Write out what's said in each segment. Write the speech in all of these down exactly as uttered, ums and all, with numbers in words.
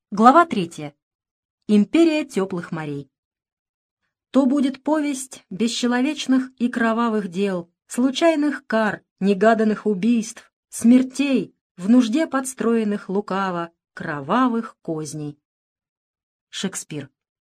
Глава третья. Империя теплых морей. То будет повесть бесчеловечных и кровавых дел, случайных кар, негаданных убийств, смертей, в нужде подстроенных лукаво, кровавых козней. Шекспир.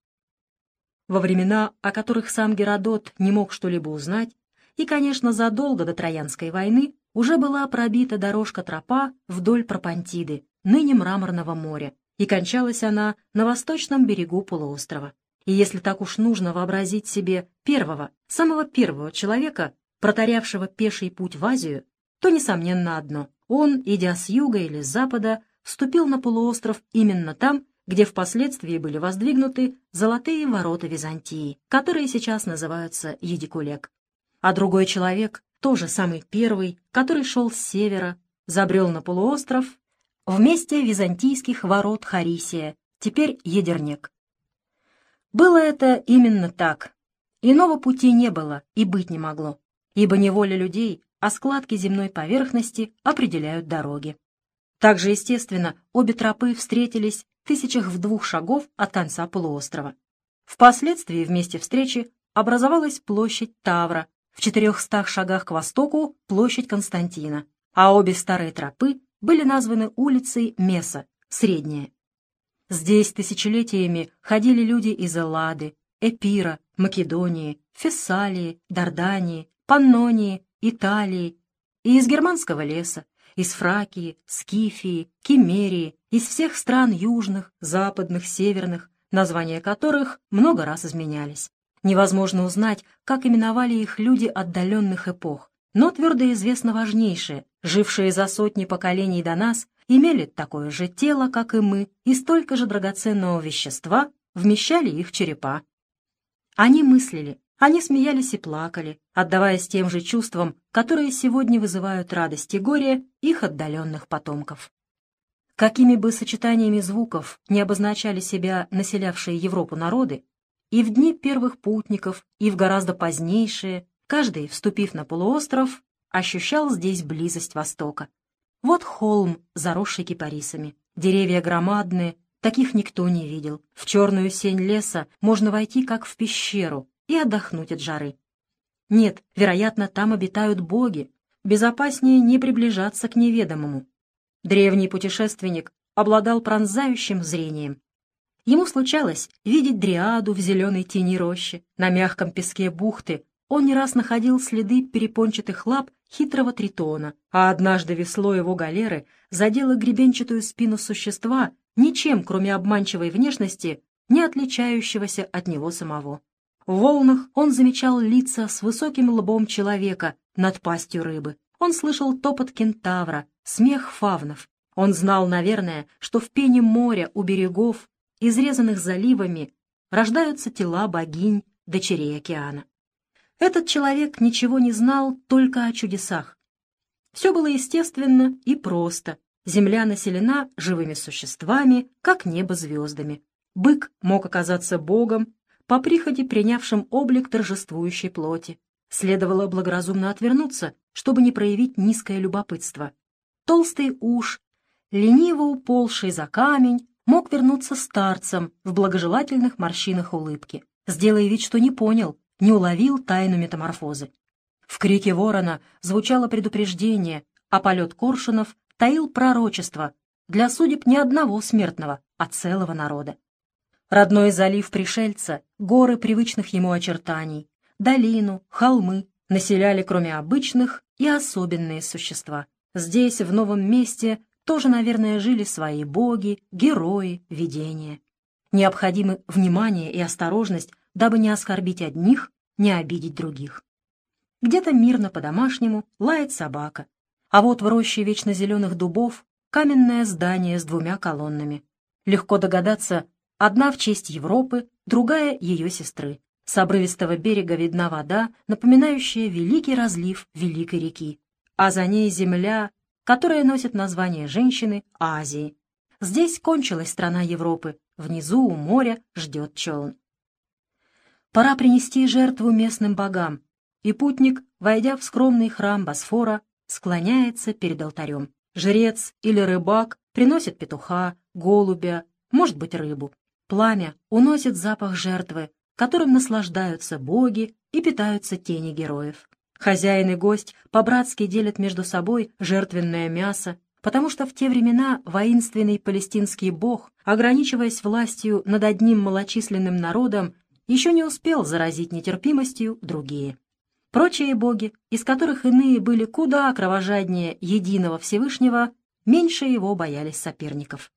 Во времена, о которых сам Геродот не мог что-либо узнать, и, конечно, задолго до Троянской войны, уже была пробита дорожка-тропа вдоль Пропонтиды, ныне Мраморного моря, и кончалась она на восточном берегу полуострова. И если так уж нужно вообразить себе первого, самого первого человека, протарявшего пеший путь в Азию, то, несомненно, одно. Он, идя с юга или с запада, вступил на полуостров именно там, где впоследствии были воздвигнуты золотые ворота Византии, которые сейчас называются Едикулек. А другой человек, тоже самый первый, который шел с севера, забрел на полуостров в месте византийских ворот Харисия, теперь Едернек. Было это именно так. Иного пути не было и быть не могло, ибо не воля людей, а складки земной поверхности определяют дороги. Также, естественно, обе тропы встретились в тысячах в двух шагов от конца полуострова. Впоследствии в месте встречи образовалась площадь Тавра, в четырехстах шагах к востоку площадь Константина, а обе старые тропы были названы улицей Месса, Средняя. Здесь тысячелетиями ходили люди из Эллады, Эпира, Македонии, Фессалии, Дардании, Паннонии, Италии, и из германского леса, из Фракии, Скифии, Киммерии, из всех стран южных, западных, северных, названия которых много раз изменялись. Невозможно узнать, как именовали их люди отдаленных эпох, но твердо известно важнейшее: жившие за сотни поколений до нас имели такое же тело, как и мы, и столько же драгоценного вещества вмещали их черепа. Они мыслили, они смеялись и плакали, отдаваясь тем же чувствам, которые сегодня вызывают радость и горе их отдаленных потомков. Какими бы сочетаниями звуков не обозначали себя населявшие Европу народы, и в дни первых путников, и в гораздо позднейшие, каждый, вступив на полуостров, ощущал здесь близость Востока. Вот холм, заросший кипарисами, деревья громадные, таких никто не видел. В черную сень леса можно войти, как в пещеру, и отдохнуть от жары. Нет, вероятно, там обитают боги, безопаснее не приближаться к неведомому. Древний путешественник обладал пронзающим зрением. Ему случалось видеть дриаду в зеленой тени рощи, на мягком песке бухты. Он не раз находил следы перепончатых лап хитрого тритона, а однажды весло его галеры задело гребенчатую спину существа, ничем, кроме обманчивой внешности, не отличающегося от него самого. В волнах он замечал лица с высоким лбом человека над пастью рыбы. Он слышал топот кентавра, смех фавнов. Он знал, наверное, что в пене моря у берегов, изрезанных заливами, рождаются тела богинь, дочерей океана. Этот человек ничего не знал только о чудесах. Все было естественно и просто. Земля населена живыми существами, как небо звездами. Бык мог оказаться богом, по прихоти принявшим облик торжествующей плоти. Следовало благоразумно отвернуться, чтобы не проявить низкое любопытство. Толстый уж, лениво уползший за камень, мог вернуться старцем в благожелательных морщинах улыбки, сделая вид, что не понял, не уловил тайну метаморфозы. В крике ворона звучало предупреждение, а полет коршунов таил пророчество для судеб не одного смертного, а целого народа. Родной залив пришельца, горы привычных ему очертаний, долину, холмы населяли, кроме обычных, и особенные существа. Здесь, в новом месте, тоже, наверное, жили свои боги, герои, видения. Необходимы внимание и осторожность, дабы не оскорбить одних, не обидеть других. Где-то мирно по-домашнему лает собака, а вот в роще вечно зеленых дубов каменное здание с двумя колоннами. Легко догадаться, одна в честь Европы, другая — ее сестры. С обрывистого берега видна вода, напоминающая великий разлив великой реки, а за ней земля, которая носит название женщины Азии. Здесь кончилась страна Европы, внизу у моря ждет челн. Пора принести жертву местным богам, и путник, войдя в скромный храм Босфора, склоняется перед алтарем. Жрец или рыбак приносит петуха, голубя, может быть, рыбу. Пламя уносит запах жертвы, которым наслаждаются боги и питаются тени героев. Хозяин и гость по-братски делят между собой жертвенное мясо, потому что в те времена воинственный палестинский бог, ограничиваясь властью над одним малочисленным народом, еще не успел заразить нетерпимостью другие. Прочие боги, из которых иные были куда кровожаднее единого Всевышнего, меньше его боялись соперников.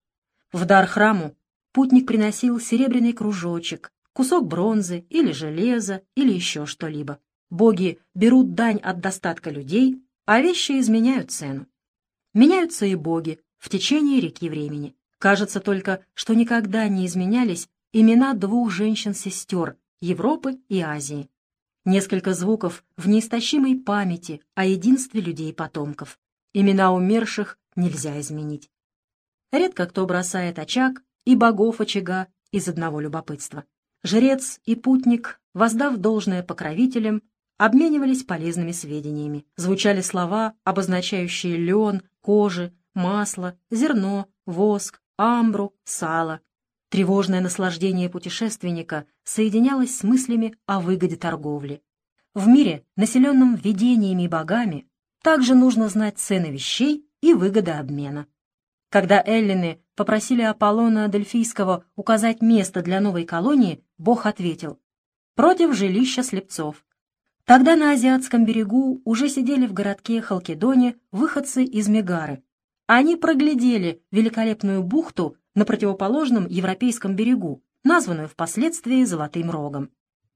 В дар храму путник приносил серебряный кружочек, кусок бронзы или железа или еще что-либо. Боги берут дань от достатка людей, а вещи изменяют цену. Меняются и боги в течение реки времени. Кажется только, что никогда не изменялись имена двух женщин-сестер Европы и Азии. Несколько звуков в неистощимой памяти о единстве людей-потомков. Имена умерших нельзя изменить. Редко кто бросает очаг и богов очага из одного любопытства. Жрец и путник, воздав должное покровителям, обменивались полезными сведениями. Звучали слова, обозначающие лен, кожи, масло, зерно, воск, амбру, сало. Тревожное наслаждение путешественника соединялось с мыслями о выгоде торговли. В мире, населенном видениями и богами, также нужно знать цены вещей и выгоды обмена. Когда эллины попросили Аполлона Дельфийского указать место для новой колонии, бог ответил: «Против жилища слепцов». Тогда на азиатском берегу уже сидели в городке Халкидоне выходцы из Мегары. Они проглядели великолепную бухту на противоположном европейском берегу, названную впоследствии Золотым Рогом.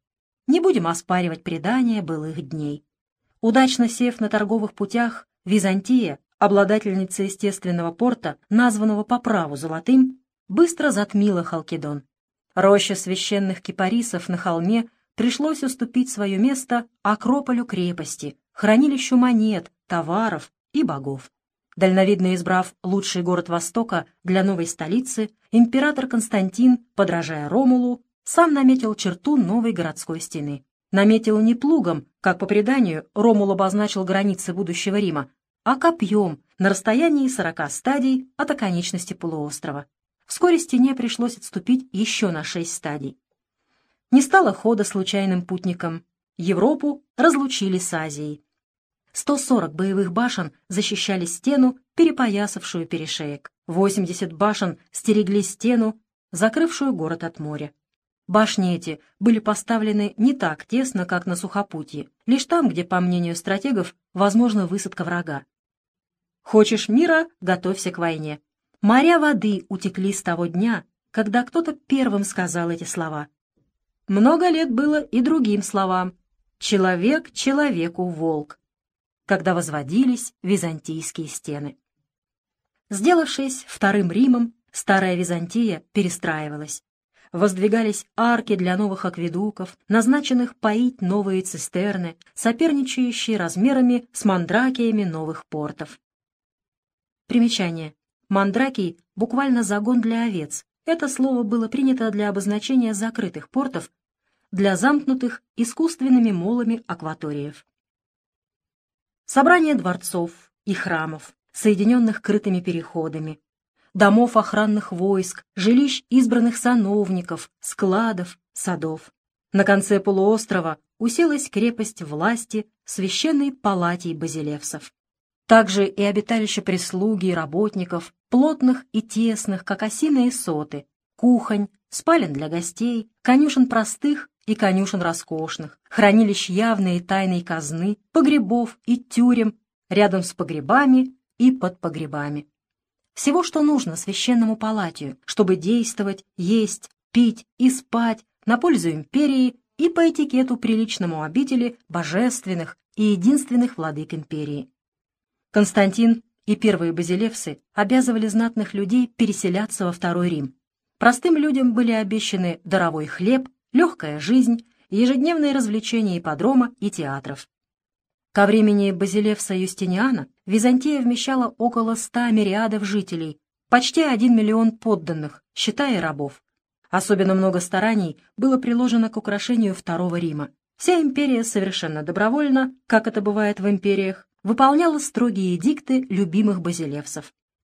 Не будем оспаривать предания былых дней. Удачно сев на торговых путях, Византия, обладательница естественного порта, названного по праву Золотым, быстро затмила Халкидон. Роще священных кипарисов на холме пришлось уступить свое место Акрополю крепости, хранилищу монет, товаров и богов. Дальновидно избрав лучший город Востока для новой столицы, император Константин, подражая Ромулу, сам наметил черту новой городской стены. Наметил не плугом, как по преданию Ромул обозначил границы будущего Рима, а копьем на расстоянии сорока стадий от оконечности полуострова. Вскоре стене пришлось отступить еще на шесть стадий. Не стало хода случайным путникам. Европу разлучили с Азией. сто сорок боевых башен защищали стену, перепоясавшую перешеек. восемьдесят башен стерегли стену, закрывшую город от моря. Башни эти были поставлены не так тесно, как на сухопутье, лишь там, где, по мнению стратегов, возможна высадка врага. Хочешь мира — готовься к войне. Моря воды утекли с того дня, когда кто-то первым сказал эти слова. Много лет было и другим словам: «Человек человеку волк», когда возводились византийские стены. Сделавшись вторым Римом, старая Византия перестраивалась. Воздвигались арки для новых акведуков, назначенных поить новые цистерны, соперничающие размерами с мандракиями новых портов. Примечание. Мандракий — буквально загон для овец. Это слово было принято для обозначения закрытых портов, для замкнутых искусственными молами акваториев. Собрание дворцов и храмов, соединенных крытыми переходами, домов охранных войск, жилищ избранных сановников, складов, садов. На конце полуострова уселась крепость власти священной палатей базилевсов. Также и обиталища прислуги и работников, плотных и тесных, как осиные соты, кухонь, спален для гостей, конюшен простых и конюшен роскошных, хранилищ явной и тайной казны, погребов и тюрем, рядом с погребами и под погребами. Всего, что нужно священному палатию, чтобы действовать, есть, пить и спать на пользу империи и по этикету приличному обители божественных и единственных владык империи. Константин и первые базилевсы обязывали знатных людей переселяться во Второй Рим. Простым людям были обещаны даровой хлеб, легкая жизнь, ежедневные развлечения ипподрома и театров. Ко времени Базилевса Юстиниана Византия вмещала около ста мириадов жителей, почти один миллион подданных, считая рабов. Особенно много стараний было приложено к украшению Второго Рима. Вся империя совершенно добровольно, как это бывает в империях, выполняла строгие эдикты любимых базилевсов.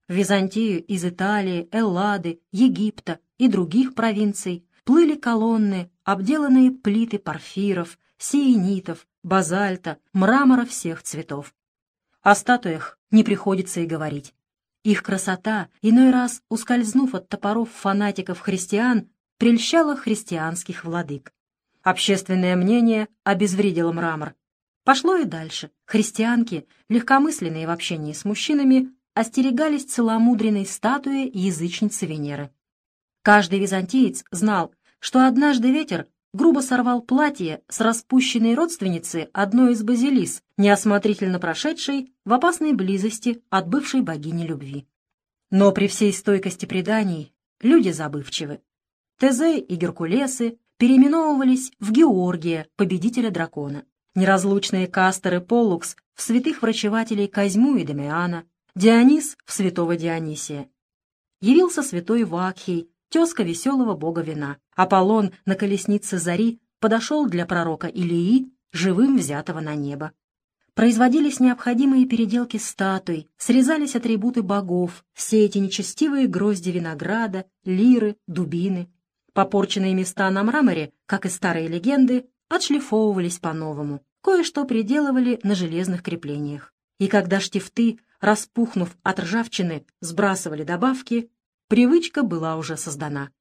В Византию из Италии, Эллады, Египта и других провинций плыли колонны, обделанные плиты порфиров, сиенитов, базальта, мрамора всех цветов. О статуях не приходится и говорить. Их красота, иной раз ускользнув от топоров фанатиков-христиан, прельщала христианских владык. Общественное мнение обезвредило мрамор. Пошло и дальше. Христианки, легкомысленные в общении с мужчинами, остерегались целомудренной статуи язычницы Венеры. Каждый византиец знал, что однажды ветер грубо сорвал платье с распущенной родственницы одной из базилис, неосмотрительно прошедшей в опасной близости от бывшей богини любви. Но при всей стойкости преданий люди забывчивы. Тезей и Геркулесы переименовывались в Георгия, победителя дракона. Неразлучные Кастор и Поллукс в святых врачевателей Козьму и Дамиана, Дионис в святого Дионисия. Явился святой Вакхий, тезка веселого бога вина. Аполлон на колеснице зари подошел для пророка Илии, живым взятого на небо. Производились необходимые переделки статуй, срезались атрибуты богов, все эти нечестивые грозди винограда, лиры, дубины. Попорченные места на мраморе, как и старые легенды, отшлифовывались по-новому. Кое-что приделывали на железных креплениях. И когда штифты, распухнув от ржавчины, сбрасывали добавки, привычка была уже создана.